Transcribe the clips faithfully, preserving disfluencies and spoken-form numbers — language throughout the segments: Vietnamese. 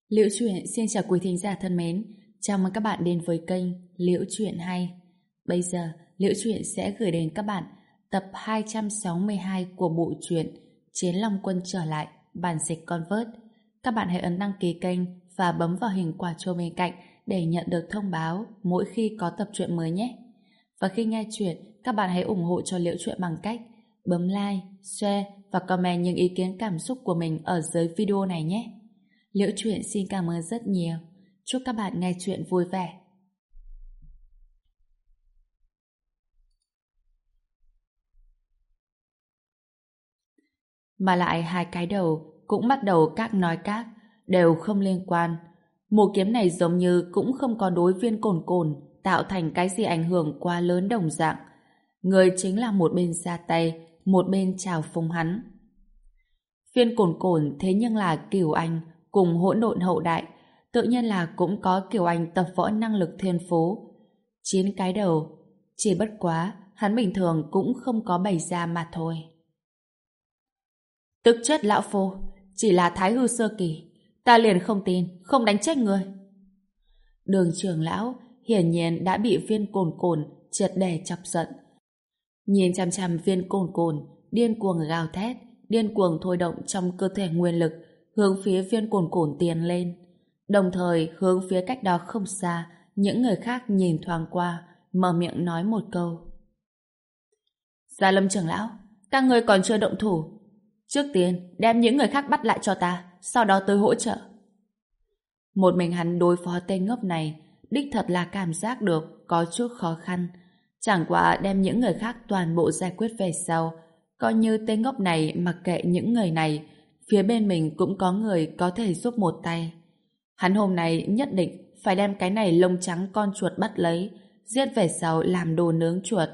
Liễu Chuyện xin chào quý thính giả thân mến, chào mừng các bạn đến với kênh Liễu Chuyện Hay. Bây giờ, Liễu Chuyện sẽ gửi đến các bạn tập hai trăm sáu mươi hai của bộ truyện Chiến Long Quân trở lại, bản dịch Convert. Các bạn hãy ấn đăng ký kênh và bấm vào hình quả chuông bên cạnh để nhận được thông báo mỗi khi có tập truyện mới nhé. Và khi nghe chuyện, các bạn hãy ủng hộ cho Liễu Chuyện bằng cách bấm like, share và comment những ý kiến cảm xúc của mình ở dưới video này nhé. Liễu Chuyện xin cảm ơn rất nhiều. Chúc các bạn nghe chuyện vui vẻ. Mà lại hai cái đầu cũng bắt đầu các nói các, đều không liên quan. Mùa kiếm này giống như cũng không có đối viên cồn cồn tạo thành cái gì ảnh hưởng quá lớn đồng dạng. Người chính là một bên ra tay, một bên chào phúng hắn. Viên cồn cồn thế nhưng là Cửu Anh cùng hỗn độn hậu đại, tự nhiên là cũng có Kiều Anh tập võ năng lực thiên phú. Chín cái đầu, chỉ bất quá, hắn bình thường cũng không có bày ra mà thôi. Tức chết lão phu, chỉ là thái hư sơ kỳ, ta liền không tin, không đánh chết người. Đường trưởng lão hiển nhiên đã bị viên cồn cồn triệt để chọc giận. Nhìn chằm chằm viên cồn cồn, điên cuồng gào thét, điên cuồng thôi động trong cơ thể nguyên lực, hướng phía viên cồn cồn tiến lên. Đồng thời hướng phía cách đó không xa, những người khác nhìn thoáng qua, mở miệng nói một câu. Gia Lâm trưởng lão, các người còn chưa động thủ. Trước tiên, đem những người khác bắt lại cho ta, sau đó tới hỗ trợ. Một mình hắn đối phó tên ngốc này, đích thật là cảm giác được có chút khó khăn. Chẳng qua đem những người khác toàn bộ giải quyết về sau, coi như tên ngốc này mặc kệ những người này, phía bên mình cũng có người có thể giúp một tay. Hắn hôm nay nhất định phải đem cái này lông trắng con chuột bắt lấy, giết về sau làm đồ nướng chuột.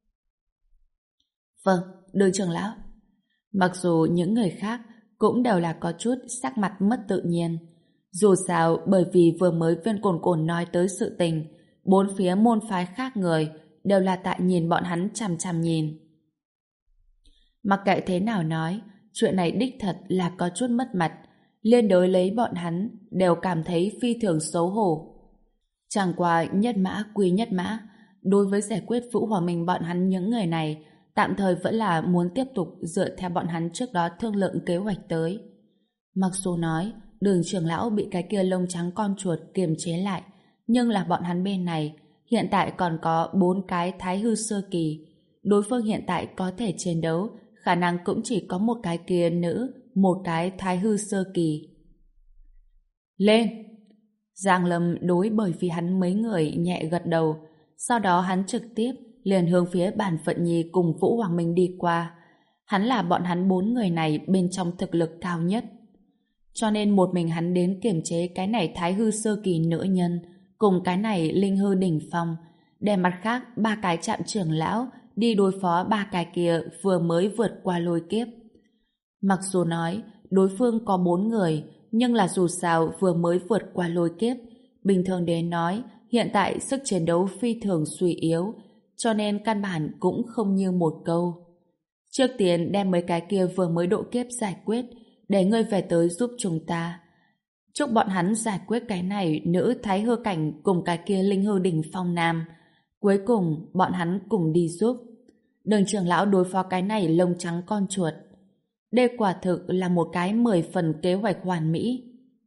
Vâng, đường trưởng lão. Mặc dù những người khác cũng đều là có chút sắc mặt mất tự nhiên. Dù sao, bởi vì vừa mới viên cồn cồn nói tới sự tình, bốn phía môn phái khác người đều là tại nhìn bọn hắn chằm chằm nhìn. Mặc kệ thế nào nói, chuyện này đích thật là có chút mất mặt. Liên đối lấy bọn hắn đều cảm thấy phi thường xấu hổ. Chẳng qua nhất mã quy nhất mã, đối với giải quyết Vũ Hòa Minh bọn hắn những người này, tạm thời vẫn là muốn tiếp tục dựa theo bọn hắn trước đó thương lượng kế hoạch tới. Mặc dù nói đường trưởng lão bị cái kia lông trắng con chuột kiềm chế lại, nhưng là bọn hắn bên này hiện tại còn có bốn cái thái hư sơ kỳ. Đối phương hiện tại có thể chiến đấu, khả năng cũng chỉ có một cái kia nữ, một cái thái hư sơ kỳ. Lên! Giang Lâm đối bởi vì hắn mấy người nhẹ gật đầu, sau đó hắn trực tiếp liền hướng phía Bản Phận Nhi cùng Vũ Hoàng Minh đi qua. Hắn là bọn hắn bốn người này bên trong thực lực cao nhất. Cho nên một mình hắn đến kiềm chế cái này thái hư sơ kỳ nữ nhân cùng cái này linh hư đỉnh phong, để mặt khác ba cái trạm trưởng lão đi đối phó ba cái kia vừa mới vượt qua lôi kiếp. Mặc dù nói đối phương có bốn người, nhưng là dù sao vừa mới vượt qua lôi kiếp, bình thường đến nói hiện tại sức chiến đấu phi thường suy yếu, cho nên căn bản cũng không như một câu. Trước tiên đem mấy cái kia vừa mới độ kiếp giải quyết, để ngươi về tới giúp chúng ta. Chúc bọn hắn giải quyết cái này nữ thái hư cảnh cùng cái kia linh hư đỉnh phong nam. Cuối cùng bọn hắn cùng đi giúp. Đường trưởng lão đối phó cái này lông trắng con chuột. Đây quả thực là một cái mười phần kế hoạch hoàn mỹ.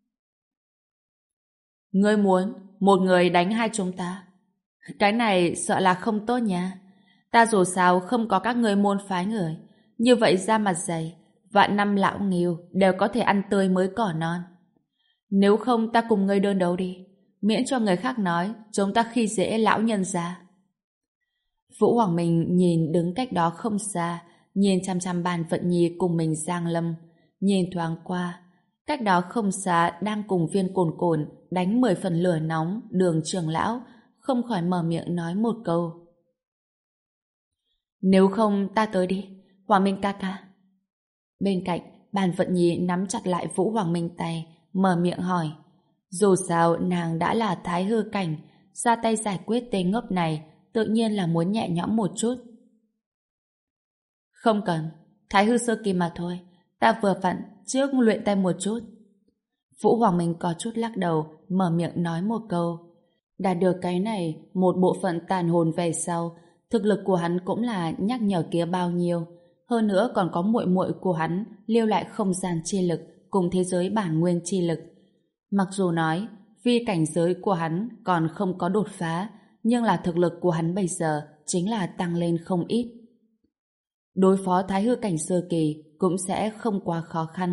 Ngươi muốn một người đánh hai chúng ta? Cái này sợ là không tốt nha. Ta dù sao không có các ngươi môn phái người. Như vậy ra mặt dày, vạn năm lão nghiêu đều có thể ăn tươi mới cỏ non. Nếu không ta cùng ngươi đơn đấu đi, miễn cho người khác nói chúng ta khi dễ lão nhân ra. Vũ Hoàng Minh nhìn đứng cách đó không xa, nhìn chăm chăm Bàn Vận Nhi cùng mình Giang Lâm, nhìn thoáng qua, cách đó không xa đang cùng viên cồn cồn đánh mười phần lửa nóng đường trưởng lão, không khỏi mở miệng nói một câu. Nếu không ta tới đi, Hoàng Minh ca ca. Bên cạnh, Bàn Vận Nhi nắm chặt lại Vũ Hoàng Minh tay, mở miệng hỏi. Dù sao nàng đã là thái hư cảnh, ra tay giải quyết tên ngốc này, tự nhiên là muốn nhẹ nhõm một chút. Không cần, thái hư sơ kỳ mà thôi, ta vừa vặn trước luyện tay một chút. Vũ Hoàng Minh có chút lắc đầu, mở miệng nói một câu. Đạt được cái này, một bộ phận tàn hồn về sau, thực lực của hắn cũng là nhắc nhở kia bao nhiêu. Hơn nữa còn có muội muội của hắn lưu lại không gian chi lực cùng thế giới bản nguyên chi lực. Mặc dù nói, vì cảnh giới của hắn còn không có đột phá, nhưng là thực lực của hắn bây giờ chính là tăng lên không ít. Đối phó thái hư cảnh sơ kỳ cũng sẽ không quá khó khăn.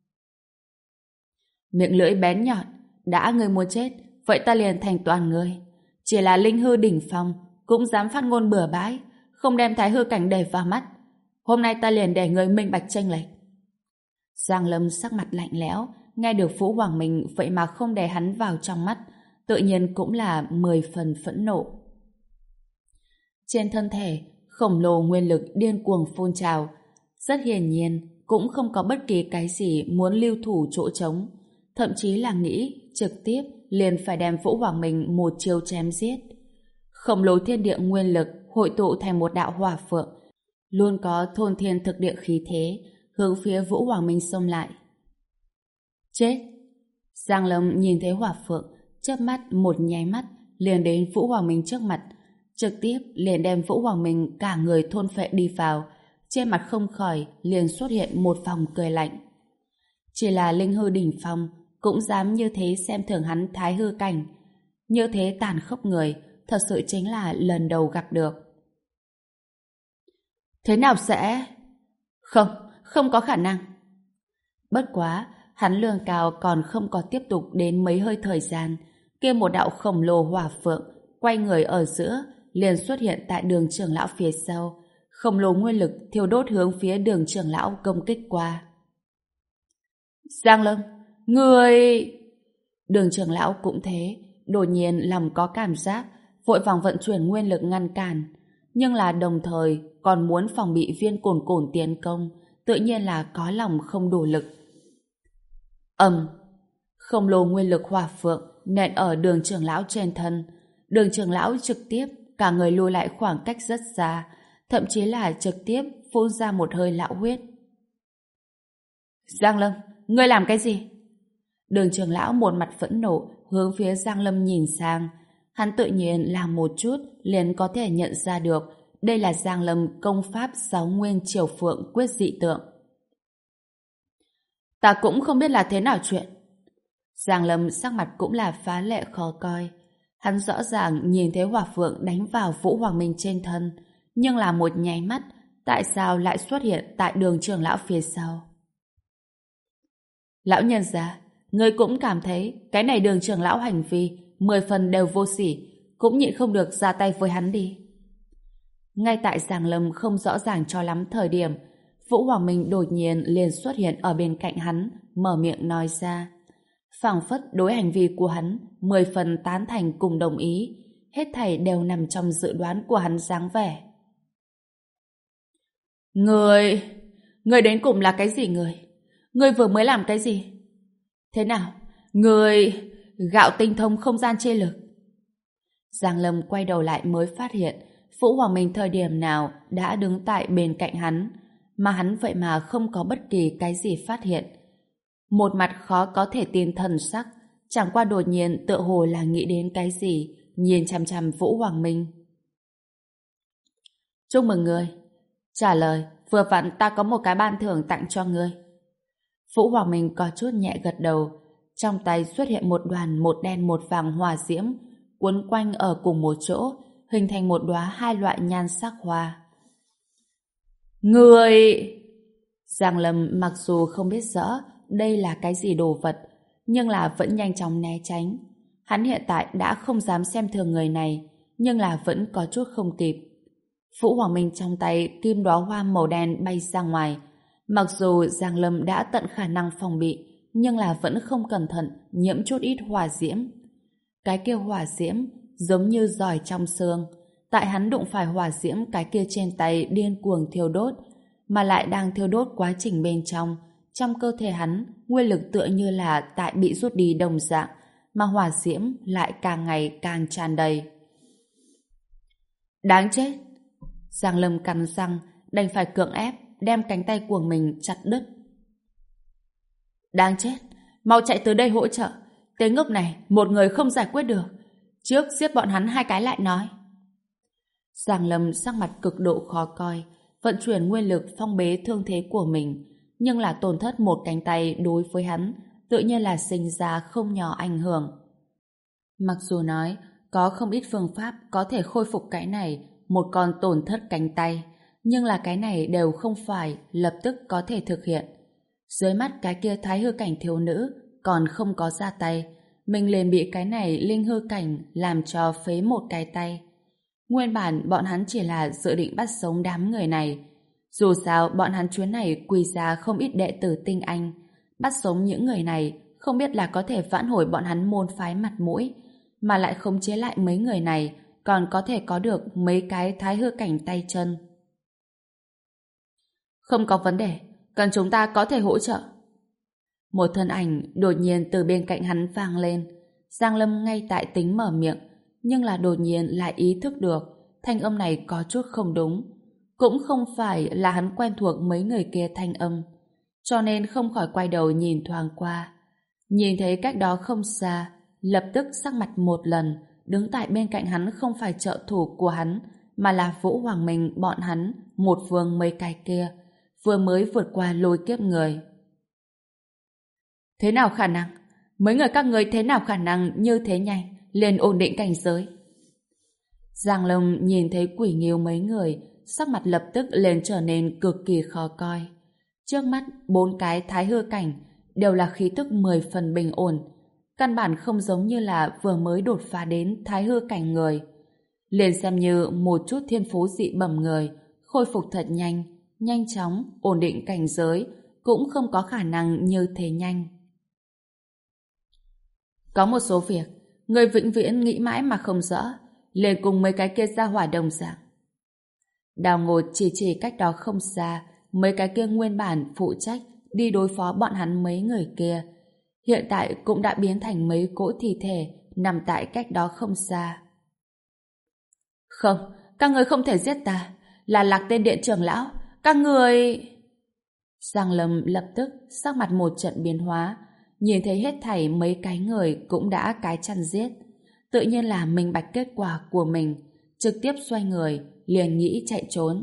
Miệng lưỡi bén nhọn, đã ngươi muốn chết, vậy ta liền thành toàn ngươi. Chỉ là linh hư đỉnh phong, cũng dám phát ngôn bừa bãi, không đem thái hư cảnh để vào mắt. Hôm nay ta liền để ngươi minh bạch chênh lệch. Giang Lâm sắc mặt lạnh lẽo, nghe được Vũ Hoàng Minh vậy mà không để hắn vào trong mắt, tự nhiên cũng là mười phần phẫn nộ. Trên thân thể, khổng lồ nguyên lực điên cuồng phun trào. Rất hiển nhiên, cũng không có bất kỳ cái gì muốn lưu thủ chỗ trống. Thậm chí là nghĩ trực tiếp liền phải đem Vũ Hoàng Minh một chiêu chém giết. Khổng lồ thiên địa nguyên lực hội tụ thành một đạo hỏa phượng, luôn có thôn thiên thực địa khí thế, hướng phía Vũ Hoàng Minh xông lại. Chết! Giang Lâm nhìn thấy hỏa phượng, chớp mắt một nháy mắt liền đến Vũ Hoàng Minh trước mặt, trực tiếp liền đem Vũ Hoàng Minh cả người thôn phệ đi vào. Trên mặt không khỏi liền xuất hiện một vòng cười lạnh. Chỉ là linh hư đỉnh phong cũng dám như thế xem thường hắn thái hư cảnh. Như thế tàn khốc người thật sự chính là lần đầu gặp được. Thế nào sẽ... Không, không có khả năng. Bất quá, hắn lương cao còn không có tiếp tục đến mấy hơi thời gian, kia một đạo khổng lồ hỏa phượng quay người ở giữa liền xuất hiện tại đường trưởng lão phía sau. Khổng lồ nguyên lực thiêu đốt hướng phía đường trưởng lão công kích qua. Giang Lâm, người... Đường trưởng lão cũng thế, đột nhiên lòng có cảm giác, vội vàng vận chuyển nguyên lực ngăn cản, nhưng là đồng thời còn muốn phòng bị viên cồn cồn tiến công, tự nhiên là có lòng không đủ lực. Ầm, khổng lồ nguyên lực hỏa phượng nện ở đường trưởng lão trên thân. Đường trưởng lão trực tiếp cả người lùi lại khoảng cách rất xa, thậm chí là trực tiếp phun ra một hơi lão huyết. Giang Lâm, ngươi làm cái gì? Đường trưởng lão một mặt phẫn nộ hướng phía Giang Lâm nhìn sang. Hắn tự nhiên làm một chút liền có thể nhận ra được đây là Giang Lâm công pháp sáu nguyên triều phượng quyết dị tượng. Ta cũng không biết là thế nào chuyện. Giang Lâm sắc mặt cũng là phá lệ khó coi. Hắn rõ ràng nhìn thấy hỏa phượng đánh vào Vũ Hoàng Minh trên thân, nhưng là một nháy mắt, tại sao lại xuất hiện tại đường trưởng lão phía sau? Lão nhân gia, ngươi cũng cảm thấy cái này đường trưởng lão hành vi mười phần đều vô sỉ, cũng nhịn không được ra tay với hắn đi. Ngay tại Giang Lâm không rõ ràng cho lắm thời điểm, Vũ Hoàng Minh đột nhiên liền xuất hiện ở bên cạnh hắn, mở miệng nói ra. Phảng phất đối hành vi của hắn mười phần tán thành cùng đồng ý, hết thảy đều nằm trong dự đoán của hắn dáng vẻ. Người... Người đến cùng là cái gì người? Người vừa mới làm cái gì? Thế nào? Người... Gạo tinh thông không gian chê lực. Giang Lâm quay đầu lại mới phát hiện Vũ Hoàng Minh thời điểm nào đã đứng tại bên cạnh hắn, mà hắn vậy mà không có bất kỳ cái gì phát hiện. Một mặt khó có thể tin thần sắc, chẳng qua đột nhiên tựa hồ là nghĩ đến cái gì, nhìn chằm chằm Vũ Hoàng Minh. Chúc mừng ngươi. Trả lời, vừa vặn ta có một cái ban thưởng tặng cho ngươi. Vũ Hoàng Minh có chút nhẹ gật đầu, trong tay xuất hiện một đoàn một đen một vàng hỏa diễm, quấn quanh ở cùng một chỗ, hình thành một đóa hai loại nhan sắc hoa. Người... Giang Lâm mặc dù không biết rõ đây là cái gì đồ vật, nhưng là vẫn nhanh chóng né tránh. Hắn hiện tại đã không dám xem thường người này, nhưng là vẫn có chút không kịp. Vũ Hoàng Minh trong tay kim đóa hoa màu đen bay ra ngoài. Mặc dù Giang Lâm đã tận khả năng phòng bị, nhưng là vẫn không cẩn thận nhiễm chút ít hỏa diễm. Cái kia hỏa diễm giống như giỏi trong xương. Tại hắn đụng phải hỏa diễm cái kia trên tay điên cuồng thiêu đốt, mà lại đang thiêu đốt quá trình bên trong. Trong cơ thể hắn, nguyên lực tựa như là tại bị rút đi đồng dạng, mà hỏa diễm lại càng ngày càng tràn đầy. Đáng chết! Giang Lâm cắn răng, đành phải cưỡng ép đem cánh tay của mình chặt đứt. Đáng chết! mau chạy tới đây hỗ trợ. Tên ngốc này, một người không giải quyết được. Trước giết bọn hắn hai cái lại nói. Giang Lâm sắc mặt cực độ khó coi, vận chuyển nguyên lực phong bế thương thế của mình, nhưng là tổn thất một cánh tay đối với hắn, tự nhiên là sinh ra không nhỏ ảnh hưởng. Mặc dù nói, có không ít phương pháp có thể khôi phục cái này, một con tổn thất cánh tay, nhưng là cái này đều không phải lập tức có thể thực hiện. Dưới mắt cái kia thái hư cảnh thiếu nữ còn không có ra tay, mình liền bị cái này linh hư cảnh làm cho phế một cái tay. Nguyên bản bọn hắn chỉ là dự định bắt sống đám người này. Dù sao bọn hắn chuyến này quy ra không ít đệ tử tinh anh. Bắt sống những người này không biết là có thể vãn hồi bọn hắn môn phái mặt mũi, mà lại khống chế lại mấy người này còn có thể có được mấy cái thái hư cảnh tay chân. Không có vấn đề, cần chúng ta có thể hỗ trợ. Một thân ảnh đột nhiên từ bên cạnh hắn vang lên. Giang Lâm ngay tại tính mở miệng, nhưng là đột nhiên lại ý thức được thanh âm này có chút không đúng. Cũng không phải là hắn quen thuộc mấy người kia thanh âm, cho nên không khỏi quay đầu nhìn thoáng qua. Nhìn thấy cách đó không xa, lập tức sắc mặt một lần, đứng tại bên cạnh hắn không phải trợ thủ của hắn, mà là Vũ Hoàng Minh bọn hắn, một vương mấy cái kia, vừa mới vượt qua lôi kiếp người. Thế nào khả năng? Mấy người các người thế nào khả năng như thế nhanh liền ổn định cảnh giới? Giang Lâm nhìn thấy Quỷ Nghiêu mấy người, sắc mặt lập tức liền trở nên cực kỳ khó coi. Trước mắt bốn cái thái hư cảnh đều là khí tức mười phần bình ổn, căn bản không giống như là vừa mới đột phá đến thái hư cảnh người. Liền xem như một chút thiên phú dị bẩm người, khôi phục thật nhanh, nhanh chóng, ổn định cảnh giới, cũng không có khả năng như thế nhanh. Có một số việc, người vĩnh viễn nghĩ mãi mà không rõ, liền cùng mấy cái kia ra hỏa đồng dạng. Đào Ngột chỉ chỉ cách đó không xa, mấy cái kia nguyên bản phụ trách đi đối phó bọn hắn mấy người kia, hiện tại cũng đã biến thành mấy cỗ thi thể nằm tại cách đó không xa. Không, các người không thể giết ta, là Lạc Tiên Điện trưởng lão, các người... Giang Lâm lập tức sắc mặt một trận biến hóa, nhìn thấy hết thảy mấy cái người cũng đã cái chăn giết, tự nhiên là minh bạch kết quả của mình, trực tiếp xoay người, liền nghĩ chạy trốn.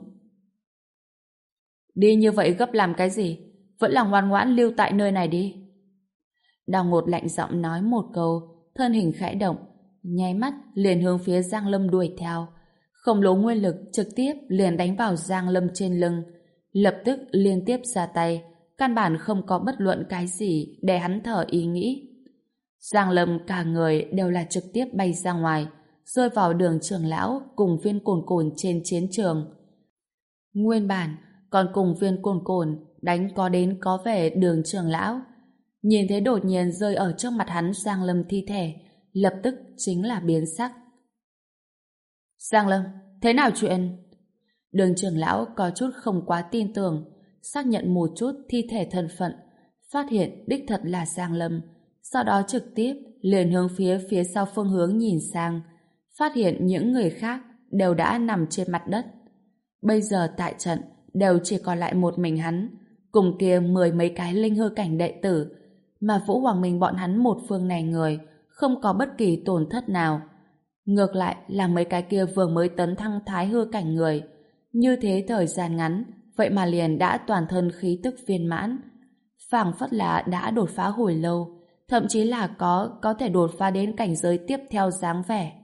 Đi như vậy gấp làm cái gì? Vẫn là ngoan ngoãn lưu tại nơi này đi. Đào Ngột lạnh giọng nói một câu, thân hình khẽ động, nháy mắt liền hướng phía Giang Lâm đuổi theo. Khổng lồ nguyên lực trực tiếp liền đánh vào Giang Lâm trên lưng, lập tức liên tiếp ra tay, căn bản không có bất luận cái gì để hắn thở ý nghĩ. Giang Lâm cả người đều là trực tiếp bay ra ngoài, rơi vào Đường trưởng lão cùng Viên Cồn Cồn trên chiến trường. Nguyên bản còn cùng Viên Cồn Cồn đánh có đến có về Đường trưởng lão, nhìn thấy đột nhiên rơi ở trước mặt hắn Giang Lâm thi thể, lập tức chính là biến sắc. Giang Lâm, thế nào chuyện? Đường trưởng lão có chút không quá tin tưởng, xác nhận một chút thi thể thân phận, phát hiện đích thật là Giang Lâm, sau đó trực tiếp liền hướng phía phía sau phương hướng nhìn sang, phát hiện những người khác đều đã nằm trên mặt đất. Bây giờ tại trận đều chỉ còn lại một mình hắn, cùng kia mười mấy cái linh hư cảnh đệ tử, mà Vũ Hoàng Minh bọn hắn một phương này người không có bất kỳ tổn thất nào. Ngược lại là mấy cái kia vừa mới tấn thăng thái hư cảnh người, như thế thời gian ngắn vậy mà liền đã toàn thân khí tức viên mãn, phảng phất là đã đột phá hồi lâu, thậm chí là có có thể đột phá đến cảnh giới tiếp theo dáng vẻ.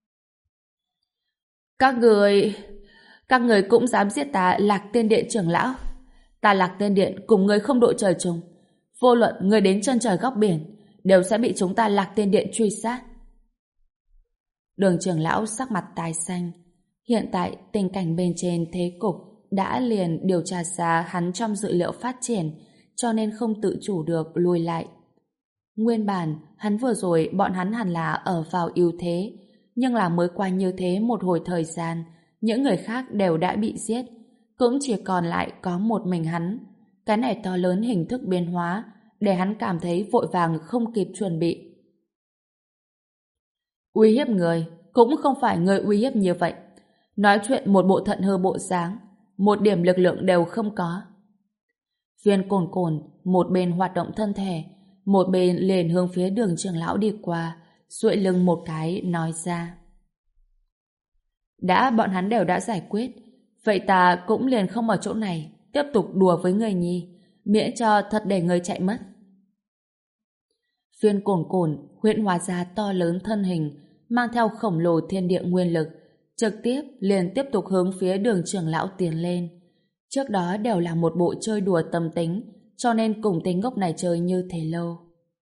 Các người các người cũng dám giết ta Lạc Tiên Điện trưởng lão? Ta Lạc Tiên Điện cùng người không đội trời chung, vô luận người đến chân trời góc biển đều sẽ bị chúng ta Lạc Tiên Điện truy sát. Đường trưởng lão sắc mặt tái xanh. Hiện tại tình cảnh bên trên thế cục đã liền điều tra ra hắn trong dự liệu phát triển, cho nên không tự chủ được lùi lại. Nguyên bản hắn vừa rồi bọn hắn hẳn là ở vào ưu thế, nhưng là mới qua như thế một hồi thời gian, những người khác đều đã bị giết, cũng chỉ còn lại có một mình hắn. Cái này to lớn hình thức biến hóa để hắn cảm thấy vội vàng không kịp chuẩn bị. Uy hiếp người cũng không phải người uy hiếp như vậy, nói chuyện một bộ thận hư bộ dáng, một điểm lực lượng đều không có. Viên Cồn Cồn một bên hoạt động thân thể, một bên liền hướng phía Đường trưởng lão đi qua, duỗi lưng một cái nói ra. Đã bọn hắn đều đã giải quyết, vậy ta cũng liền không ở chỗ này tiếp tục đùa với người nhi, miễn cho thật để người chạy mất. Viên cồn cồn huyễn hóa ra to lớn thân hình, mang theo khổng lồ thiên địa nguyên lực, trực tiếp liền tiếp tục hướng phía Đường trưởng lão tiến lên. Trước đó đều là một bộ chơi đùa tâm tính, cho nên cùng tính ngốc này chơi như thế lâu.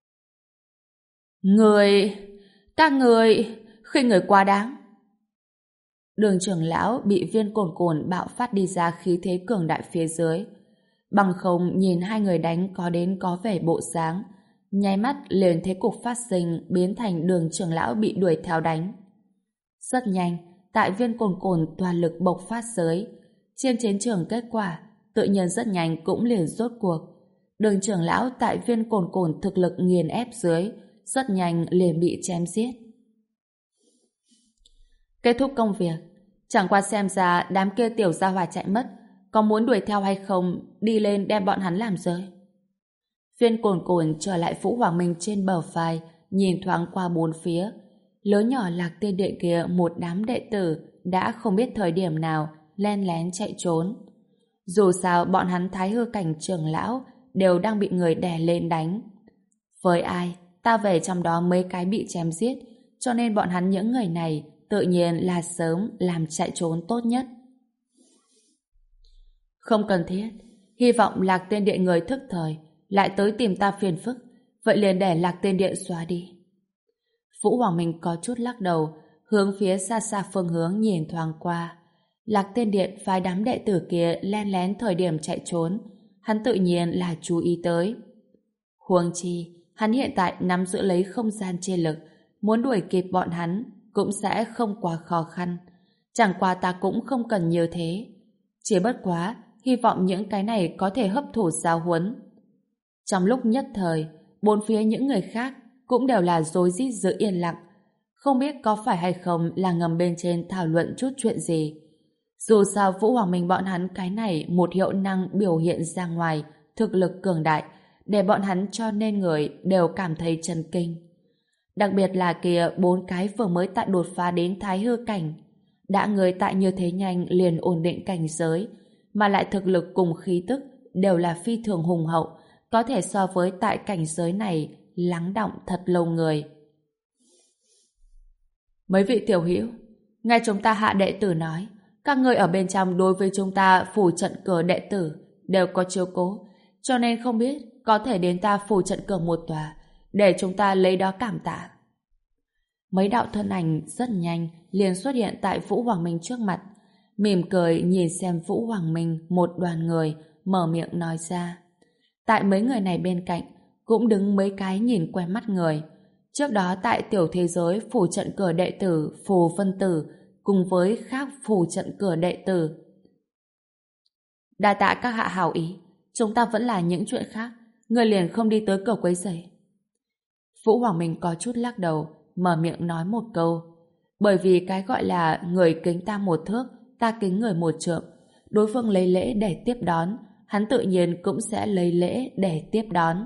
Người... các người... khi người quá đáng. Đường trưởng lão bị viên cồn cồn bạo phát đi ra khí thế cường đại phía dưới. Bằng không nhìn hai người đánh có đến có vẻ bộ dáng, nháy mắt liền thấy cục phát sinh biến thành Đường trưởng lão bị đuổi theo đánh. Rất nhanh, tại viên cồn cồn toàn lực bộc phát dưới, trên chiến trường kết quả tự nhiên rất nhanh cũng liền rốt cuộc. Đường trưởng lão tại viên cồn cồn thực lực nghiền ép dưới, rất nhanh liền bị chém giết. Kết thúc công việc, chẳng qua xem ra đám kia tiểu gia hỏa chạy mất, có muốn đuổi theo hay không, đi lên đem bọn hắn làm rơi. Viên cồn cồn trở lại Vũ Hoàng Minh trên bờ vai, nhìn thoáng qua bốn phía. Lớn nhỏ Lạc Tiên Điện kia một đám đệ tử đã không biết thời điểm nào len lén chạy trốn. Dù sao bọn hắn Thái Hư cảnh trưởng lão đều đang bị người đè lên đánh. Với ai, ta về trong đó mấy cái bị chém giết, cho nên bọn hắn những người này tự nhiên là sớm làm chạy trốn tốt nhất. Không cần thiết, hy vọng Lạc Tiên Điện người thức thời lại tới tìm ta phiền phức, vậy liền để Lạc Tiên Điện xóa đi. Vũ Hoàng Minh có chút lắc đầu, hướng phía xa xa phương hướng nhìn thoáng qua. Lạc Tiên Điện phái đám đệ tử kia len lén thời điểm chạy trốn, hắn tự nhiên là chú ý tới. Huống chi, hắn hiện tại nắm giữ lấy không gian chia lực, muốn đuổi kịp bọn hắn cũng sẽ không quá khó khăn. Chẳng qua ta cũng không cần như thế. Chỉ bất quá, hy vọng những cái này có thể hấp thụ giáo huấn. Trong lúc nhất thời, bốn phía những người khác cũng đều là rối rít giữ yên lặng. Không biết có phải hay không là ngầm bên trên thảo luận chút chuyện gì. Dù sao Vũ Hoàng Minh bọn hắn cái này một hiệu năng biểu hiện ra ngoài thực lực cường đại, để bọn hắn cho nên người đều cảm thấy chấn kinh. Đặc biệt là kia bốn cái vừa mới tại đột phá đến Thái Hư cảnh, đã người tại như thế nhanh liền ổn định cảnh giới, mà lại thực lực cùng khí tức đều là phi thường hùng hậu, có thể so với tại cảnh giới này lắng đọng thật lâu người. Mấy vị tiểu hữu, nghe chúng ta hạ đệ tử nói, các người ở bên trong đối với chúng ta phủ trận cửa đệ tử đều có chiếu cố, cho nên không biết có thể đến ta phủ trận cửa một tòa để chúng ta lấy đó cảm tạ. Mấy đạo thân ảnh rất nhanh liền xuất hiện tại Vũ Hoàng Minh trước mặt, mỉm cười nhìn xem Vũ Hoàng Minh một đoàn người, mở miệng nói ra. Tại mấy người này bên cạnh cũng đứng mấy cái nhìn quen mắt người. Trước đó tại tiểu thế giới phủ trận cửa đệ tử Phù Vân Tử cùng với khác phủ trận cửa đệ tử. Đa tạ các hạ hảo ý, chúng ta vẫn là những chuyện khác, người liền không đi tới cửa quấy rầy. Vũ Hoàng Minh có chút lắc đầu, mở miệng nói một câu. Bởi vì cái gọi là người kính ta một thước, ta kính người một trượng, đối phương lấy lễ để tiếp đón, hắn tự nhiên cũng sẽ lấy lễ để tiếp đón.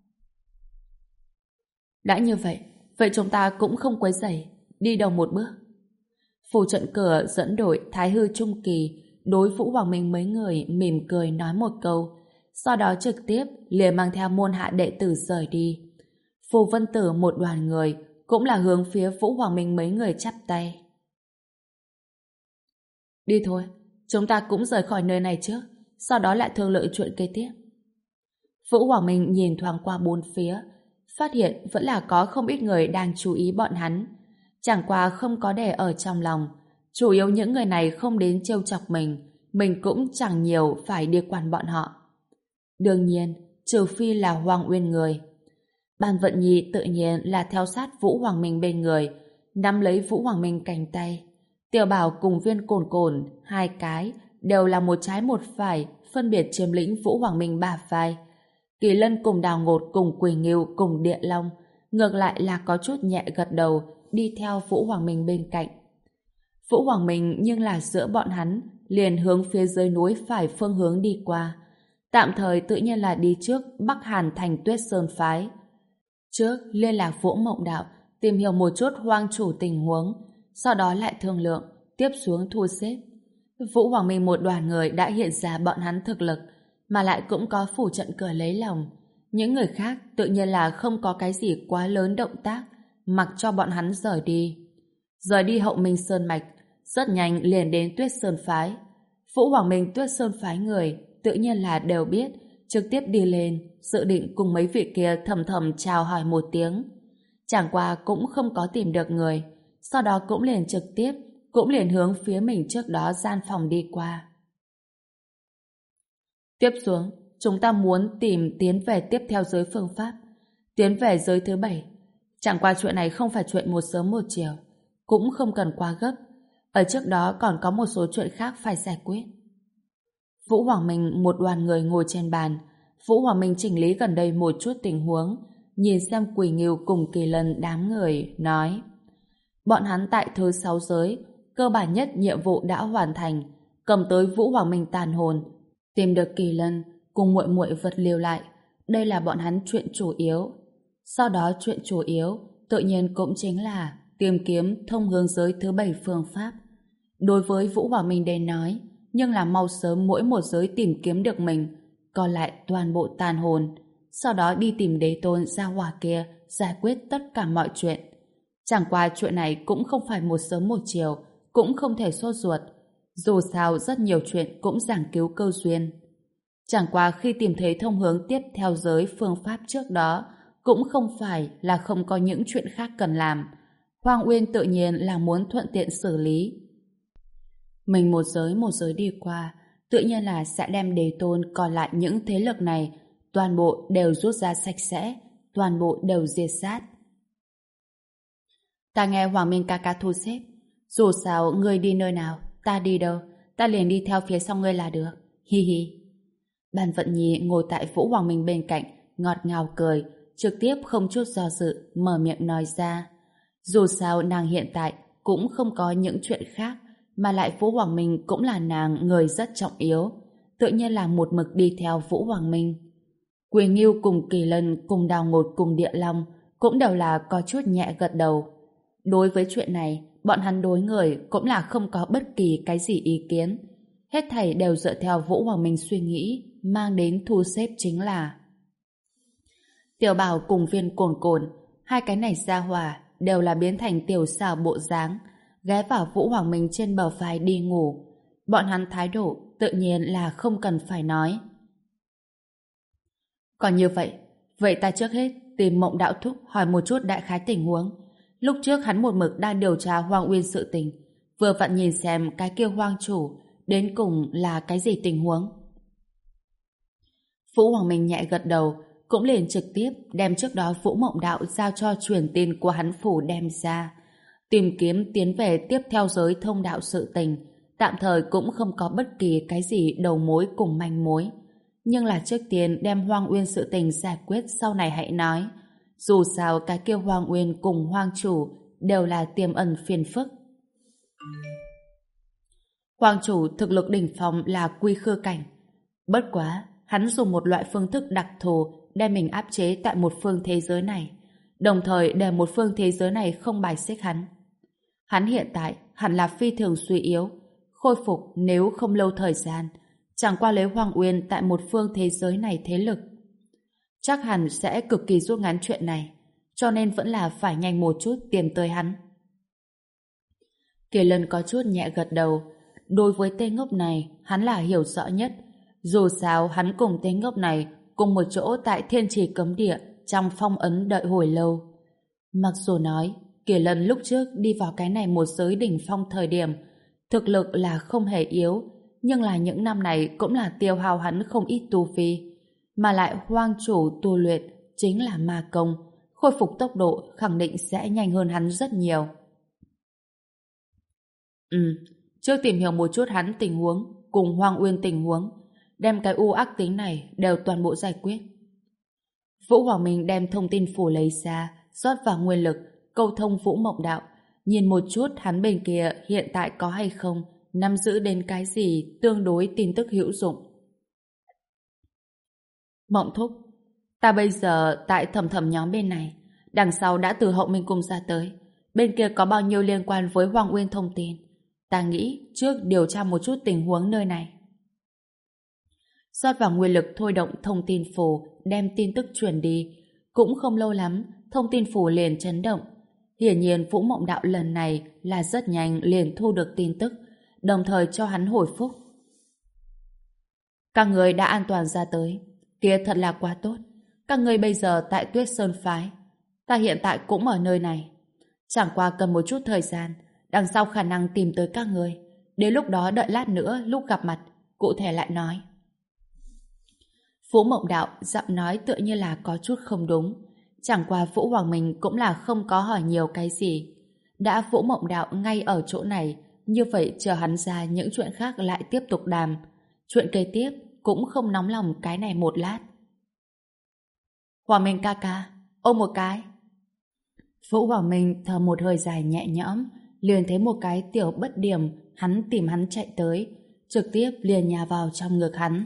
Đã như vậy, vậy chúng ta cũng không quấy rầy, đi đầu một bước. Phủ trận cửa dẫn đội Thái Hư Trung Kỳ đối Vũ Hoàng Minh mấy người mỉm cười nói một câu, sau đó trực tiếp liền mang theo môn hạ đệ tử rời đi. Phù Vân Tử một đoàn người cũng là hướng phía Vũ Hoàng Minh mấy người chắp tay. Đi thôi, chúng ta cũng rời khỏi nơi này trước, sau đó lại thương lượng chuyện kế tiếp. Vũ Hoàng Minh nhìn thoáng qua bốn phía, phát hiện vẫn là có không ít người đang chú ý bọn hắn. Chẳng qua không có để ở trong lòng, chủ yếu những người này không đến trêu chọc mình, mình cũng chẳng nhiều phải đi quản bọn họ. Đương nhiên, trừ phi là Hoàng Uyên người. Ban Vận Nhi tự nhiên là theo sát Vũ Hoàng Minh bên người, nắm lấy Vũ Hoàng Minh cánh tay. Tiểu Bảo cùng Viên Cồn Cồn, hai cái, đều là một trái một phải, phân biệt chiếm lĩnh Vũ Hoàng Minh bả vai. Kỳ Lân cùng Đào Ngột cùng Quỳ Nghiêu cùng Địa Long, ngược lại là có chút nhẹ gật đầu, đi theo Vũ Hoàng Minh bên cạnh. Vũ Hoàng Minh nhưng là giữa bọn hắn, liền hướng phía dưới núi phải phương hướng đi qua. Tạm thời tự nhiên là đi trước Bắc Hàn thành Tuyết Sơn phái. Trước liên lạc Vũ Mộng Đạo tìm hiểu một chút Hoang chủ tình huống, sau đó lại thương lượng, tiếp xuống thu xếp. Vũ Hoàng Minh một đoàn người đã hiện ra bọn hắn thực lực, mà lại cũng có phủ trận cửa lấy lòng. Những người khác tự nhiên là không có cái gì quá lớn động tác, mặc cho bọn hắn rời đi. Rời đi Hậu Minh Sơn Mạch, rất nhanh liền đến Tuyết Sơn Phái. Vũ Hoàng Minh Tuyết Sơn Phái người tự nhiên là đều biết, trực tiếp đi lên, dự định cùng mấy vị kia thầm thầm chào hỏi một tiếng. Chẳng qua cũng không có tìm được người, sau đó cũng liền trực tiếp, cũng liền hướng phía mình trước đó gian phòng đi qua. Tiếp xuống, chúng ta muốn tìm tiến về tiếp theo giới phương pháp, tiến về giới thứ bảy. Chẳng qua chuyện này không phải chuyện một sớm một chiều, cũng không cần quá gấp. Ở trước đó còn có một số chuyện khác phải giải quyết. Vũ Hoàng Minh một đoàn người ngồi trên bàn. Vũ Hoàng Minh chỉnh lý gần đây một chút tình huống, nhìn xem Quỳ Ngưu cùng Kỳ Lân đám người, nói: bọn hắn tại thứ sáu giới, cơ bản nhất nhiệm vụ đã hoàn thành, cầm tới Vũ Hoàng Minh tàn hồn, tìm được Kỳ Lân cùng muội muội vật lưu lại. Đây là bọn hắn chuyện chủ yếu. Sau đó chuyện chủ yếu tự nhiên cũng chính là tìm kiếm thông hướng giới thứ bảy phương pháp. Đối với Vũ Hoàng Minh đến nói, nhưng là mau sớm mỗi một giới tìm kiếm được mình, còn lại toàn bộ tàn hồn, sau đó đi tìm đế tôn gia hỏa kia giải quyết tất cả mọi chuyện. Chẳng qua chuyện này cũng không phải một sớm một chiều, cũng không thể sốt ruột. Dù sao rất nhiều chuyện cũng giảng cứu cơ duyên. Chẳng qua khi tìm thấy thông hướng tiếp theo giới phương pháp trước đó, cũng không phải là không có những chuyện khác cần làm. Hoang Uyên tự nhiên là muốn thuận tiện xử lý. Mình một giới một giới đi qua, tự nhiên là sẽ đem đế tôn còn lại những thế lực này, toàn bộ đều rút ra sạch sẽ, toàn bộ đều diệt sát. Ta nghe Hoàng Minh ca ca thu xếp, dù sao ngươi đi nơi nào, ta đi đâu, ta liền đi theo phía sau ngươi là được. Hi hi. Bàn Vận Nhi ngồi tại Vũ Hoàng Minh bên cạnh, ngọt ngào cười, trực tiếp không chút do dự, mở miệng nói ra. Dù sao nàng hiện tại cũng không có những chuyện khác, mà lại Vũ Hoàng Minh cũng là nàng người rất trọng yếu, tự nhiên là một mực đi theo Vũ Hoàng Minh. Quỳ Ngưu cùng Kỳ Lân cùng Đào Ngột cùng Địa Long cũng đều là có chút nhẹ gật đầu. Đối với chuyện này, bọn hắn đối người cũng là không có bất kỳ cái gì ý kiến. Hết thảy đều dựa theo Vũ Hoàng Minh suy nghĩ, mang đến thu xếp chính là Tiểu Bảo cùng Viên Cồn Cồn, hai cái này ra hòa đều là biến thành tiểu xảo bộ dáng, ghé vào Vũ Hoàng Minh trên bờ vai đi ngủ. Bọn hắn thái độ tự nhiên là không cần phải nói. Còn như vậy, vậy ta trước hết tìm Mộng Đạo Thúc hỏi một chút đại khái tình huống. Lúc trước hắn một mực đang điều tra Hoang Uyên sự tình, vừa vặn nhìn xem cái kia Hoang chủ đến cùng là cái gì tình huống. Vũ Hoàng Minh nhẹ gật đầu, cũng liền trực tiếp đem trước đó Vũ Mộng Đạo giao cho truyền tin của hắn phủ đem ra. Tìm kiếm tiến về tiếp theo giới thông đạo sự tình, tạm thời cũng không có bất kỳ cái gì đầu mối cùng manh mối. Nhưng là trước tiên đem Hoang Uyên sự tình giải quyết sau này hãy nói. Dù sao cái kia Hoang Uyên cùng Hoang chủ đều là tiềm ẩn phiền phức. Hoang chủ thực lực đỉnh phong là quy khư cảnh. Bất quá, hắn dùng một loại phương thức đặc thù đem mình áp chế tại một phương thế giới này, đồng thời để một phương thế giới này không bài xích hắn. Hắn hiện tại hẳn là phi thường suy yếu, khôi phục nếu không lâu thời gian, chẳng qua lấy Hoang Uyên tại một phương thế giới này thế lực. Chắc hẳn sẽ cực kỳ rút ngắn chuyện này, cho nên vẫn là phải nhanh một chút tìm tới hắn. Kỳ Lân có chút nhẹ gật đầu. Đối với tên ngốc này, hắn là hiểu rõ nhất. Dù sao hắn cùng tên ngốc này cùng một chỗ tại Thiên Trì Cấm Địa trong phong ấn đợi hồi lâu. Mặc dù nói Kỳ Lân lúc trước đi vào cái này một giới đỉnh phong thời điểm thực lực là không hề yếu, nhưng là những năm này cũng là tiêu hao hắn không ít tu vi, mà lại Hoang chủ tu luyện chính là ma công, khôi phục tốc độ khẳng định sẽ nhanh hơn hắn rất nhiều. Ừ, trước tìm hiểu một chút hắn tình huống cùng Hoang Uyên tình huống, đem cái u ác tính này đều toàn bộ giải quyết. Vũ Hoàng Minh đem thông tin phủ lấy ra, rót vào nguyên lực, câu thông Vũ Mộng Đạo, nhìn một chút hắn bên kia hiện tại có hay không nắm giữ đến cái gì tương đối tin tức hữu dụng. Mộng Thúc, ta bây giờ tại Thầm Thầm nhóm bên này, Đằng sau đã từ Hậu Minh Cung ra tới. Bên kia có bao nhiêu liên quan với Hoàng Uyên thông tin. Ta nghĩ trước điều tra một chút tình huống nơi này. Rót vào nguyên lực thôi động thông tin phù, đem tin tức truyền đi. Cũng không lâu lắm, thông tin phù liền chấn động. Hiển nhiên Vũ Mộng Đạo lần này là rất nhanh liền thu được tin tức, đồng thời cho hắn hồi phúc. Các người đã an toàn ra tới. Kia thật là quá tốt. Các người bây giờ tại Tuyết Sơn Phái. Ta hiện tại cũng ở nơi này. Chẳng qua cần một chút thời gian, đằng sau khả năng tìm tới các người. Đến lúc đó đợi lát nữa lúc gặp mặt, cụ thể lại nói. Vũ Mộng Đạo giọng nói tựa như là có chút không đúng. Chẳng qua Vũ Hoàng Minh cũng là không có hỏi nhiều cái gì. Đã Vũ Mộng Đạo ngay ở chỗ này, như vậy chờ hắn ra những chuyện khác lại tiếp tục đàm. Chuyện kế tiếp cũng không nóng lòng cái này một lát. Hoàng Minh ca ca, ôm một cái. Vũ Hoàng Minh thở một hơi dài nhẹ nhõm, liền thấy một cái tiểu bất điểm, hắn tìm hắn chạy tới, trực tiếp liền nhào vào trong ngực hắn.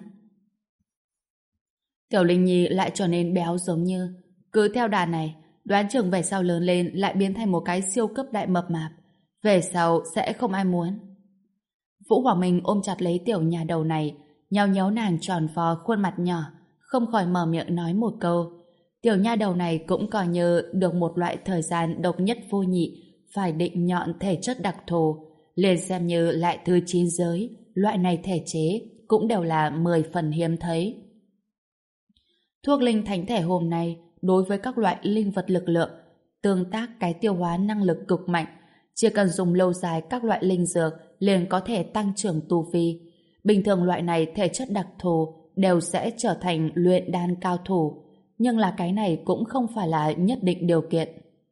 Tiểu Linh Nhi lại trở nên béo giống như, cứ theo đà này, đoán chừng về sau lớn lên lại biến thành một cái siêu cấp đại mập mạp. Về sau sẽ không ai muốn. Vũ Hoàng Minh ôm chặt lấy tiểu nhà đầu này, nhéo nhéo nàng tròn vo khuôn mặt nhỏ, không khỏi mở miệng nói một câu. Tiểu nha đầu này cũng coi như được một loại thời gian độc nhất vô nhị, phải định nhọn thể chất đặc thù, liền xem như lại thứ chín giới, loại này thể chế cũng đều là mười phần hiếm thấy. Thuốc linh thánh thể hôm nay đối với các loại linh vật lực lượng, tương tác cái tiêu hóa năng lực cực mạnh, chỉ cần dùng lâu dài các loại linh dược liền có thể tăng trưởng tu vi. Bình thường loại này thể chất đặc thù đều sẽ trở thành luyện đan cao thủ, nhưng là cái này cũng không phải là nhất định điều kiện.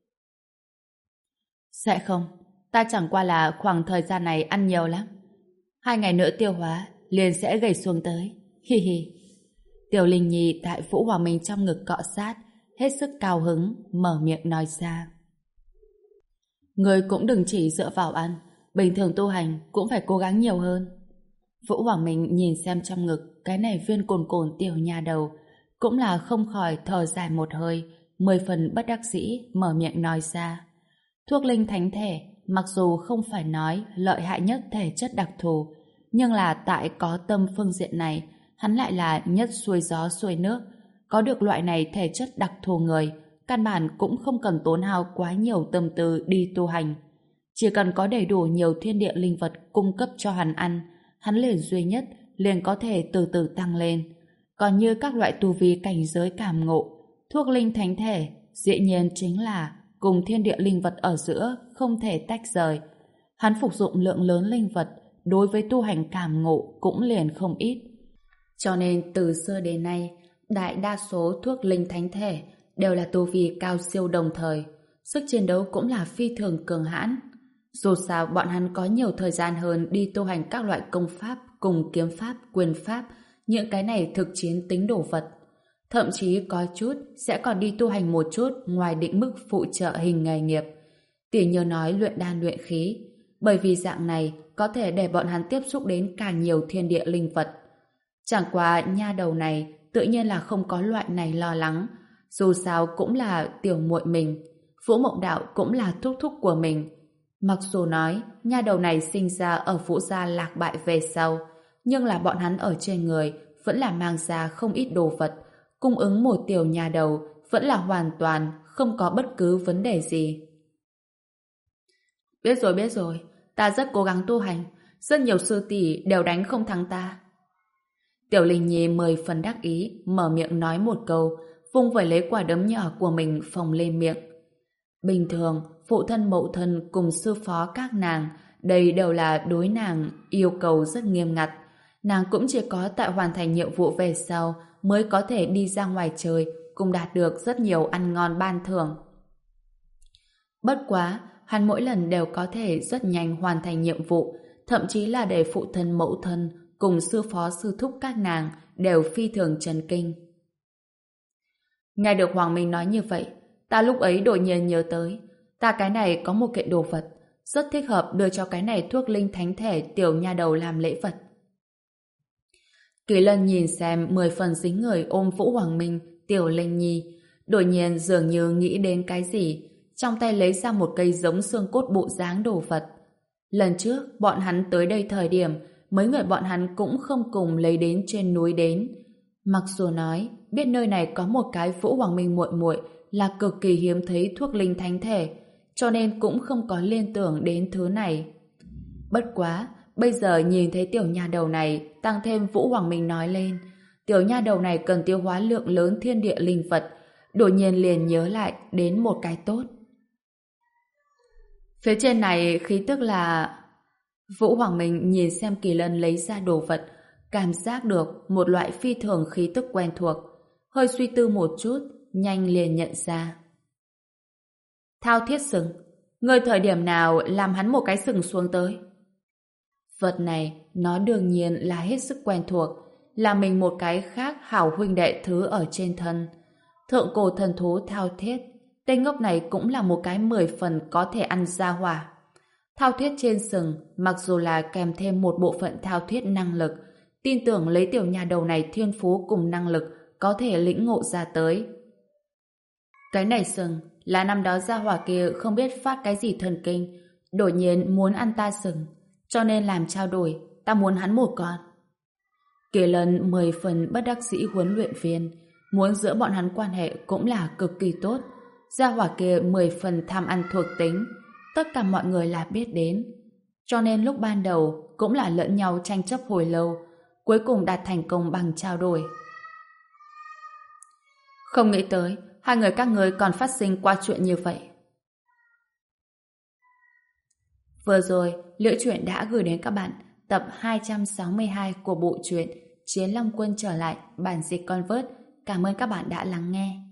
Sẽ không, ta chẳng qua là khoảng thời gian này ăn nhiều lắm. Hai ngày nữa tiêu hóa, liền sẽ gầy xuống tới. Hi hi. Tiểu Linh Nhi tại Vũ Hoàng Minh trong ngực cọ sát, hết sức cao hứng, mở miệng nói ra. Người cũng đừng chỉ dựa vào ăn, bình thường tu hành cũng phải cố gắng nhiều hơn. Vũ Hoàng Minh nhìn xem trong ngực cái này viên cồn cồn tiểu nha đầu, cũng là không khỏi thở dài một hơi, mười phần bất đắc dĩ mở miệng nói ra. Thuốc linh thánh thể, mặc dù không phải nói lợi hại nhất thể chất đặc thù, nhưng là tại có tâm phương diện này, hắn lại là nhất xuôi gió xuôi nước. Có được loại này thể chất đặc thù người, căn bản cũng không cần tốn hao quá nhiều tâm tư đi tu hành. Chỉ cần có đầy đủ nhiều thiên địa linh vật cung cấp cho hắn ăn, hắn liền duy nhất liền có thể từ từ tăng lên. Còn như các loại tu vi cảnh giới cảm ngộ, thuốc linh thánh thể dĩ nhiên chính là cùng thiên địa linh vật ở giữa không thể tách rời. Hắn phục dụng lượng lớn linh vật đối với tu hành cảm ngộ cũng liền không ít. Cho nên từ xưa đến nay, đại đa số thuốc linh thánh thể đều là tu vi cao siêu đồng thời, sức chiến đấu cũng là phi thường cường hãn. Dù sao bọn hắn có nhiều thời gian hơn đi tu hành các loại công pháp cùng kiếm pháp, quyền pháp, những cái này thực chiến tính đồ vật. Thậm chí có chút sẽ còn đi tu hành một chút ngoài định mức phụ trợ hình nghề nghiệp. Tỉ như nói luyện đan luyện khí, bởi vì dạng này có thể để bọn hắn tiếp xúc đến càng nhiều thiên địa linh vật. Chẳng qua nha đầu này tự nhiên là không có loại này lo lắng, dù sao cũng là tiểu muội mình, Vũ Mộng Đạo cũng là thúc thúc của mình. Mặc dù nói nha đầu này sinh ra ở Vũ gia lạc bại về sau, nhưng là bọn hắn ở trên người vẫn là mang ra không ít đồ vật, cung ứng một tiểu nhà đầu vẫn là hoàn toàn không có bất cứ vấn đề gì. Biết rồi, biết rồi, ta rất cố gắng tu hành, rất nhiều sư tỷ đều đánh không thắng ta. Tiểu Linh Nhi mười phần đắc ý, mở miệng nói một câu, vung vẩy lấy quả đấm nhỏ của mình phồng lên miệng. Bình thường, phụ thân mẫu thân cùng sư phó các nàng, đây đều là đối nàng yêu cầu rất nghiêm ngặt. Nàng cũng chỉ có tại hoàn thành nhiệm vụ về sau mới có thể đi ra ngoài chơi, cùng đạt được rất nhiều ăn ngon ban thưởng. Bất quá, hắn mỗi lần đều có thể rất nhanh hoàn thành nhiệm vụ, thậm chí là để phụ thân mẫu thân cùng sư phó sư thúc các nàng đều phi thường chấn kinh. Nghe được Hoàng Minh nói như vậy, ta lúc ấy đột nhiên nhớ tới, ta cái này có một kiện đồ vật, rất thích hợp đưa cho cái này thuốc linh thánh thể tiểu nha đầu làm lễ vật. Kỳ Lân nhìn xem mười phần dính người ôm Vũ Hoàng Minh, tiểu Linh Nhi, Đột nhiên dường như nghĩ đến cái gì, trong tay lấy ra một cây giống xương cốt bộ dáng đồ vật. Lần trước, bọn hắn tới đây thời điểm, mấy người bọn hắn cũng không cùng lấy đến trên núi đến. Mặc dù nói, biết nơi này có một cái Vũ Hoàng Minh muội muội là cực kỳ hiếm thấy thuốc linh thánh thể, cho nên cũng không có liên tưởng đến thứ này. Bất quá, bây giờ nhìn thấy tiểu nha đầu này, tăng thêm Vũ Hoàng Minh nói lên, tiểu nha đầu này cần tiêu hóa lượng lớn thiên địa linh vật, đột nhiên liền nhớ lại đến một cái tốt. Phía trên này khí tức là... Vũ Hoàng Minh nhìn xem Kỳ Lân lấy ra đồ vật, cảm giác được một loại phi thường khí tức quen thuộc. Hơi suy tư một chút, nhanh liền nhận ra. Thao thiết sừng. Người thời điểm nào làm hắn một cái sừng xuống tới? Vật này, nó đương nhiên là hết sức quen thuộc, là mình một cái khác hảo huynh đệ thứ ở trên thân. Thượng cổ thần thú thao thiết, tên ngốc này cũng là một cái mười phần có thể ăn ra hỏa. Thao thiết trên sừng, mặc dù là kèm thêm một bộ phận thao thiết năng lực, tin tưởng lấy tiểu nhà đầu này thiên phú cùng năng lực có thể lĩnh ngộ ra tới. Cái này sừng là năm đó gia hỏa kia không biết phát cái gì thần kinh, đột nhiên muốn ăn ta sừng, cho nên làm trao đổi, ta muốn hắn một con. Kỳ Lân mười phần bất đắc dĩ huấn luyện viên, muốn giữa bọn hắn quan hệ cũng là cực kỳ tốt. Gia hỏa kia mười phần tham ăn thuộc tính, tất cả mọi người là biết đến. Cho nên lúc ban đầu cũng là lẫn nhau tranh chấp hồi lâu, cuối cùng đạt thành công bằng trao đổi. Không nghĩ tới, hai người các ngươi còn phát sinh qua chuyện như vậy. Vừa rồi, Liễu Chuyện đã gửi đến các bạn tập hai trăm sáu mươi hai của bộ truyện Chiến Long Quân trở lại bản dịch Convert. Cảm ơn các bạn đã lắng nghe.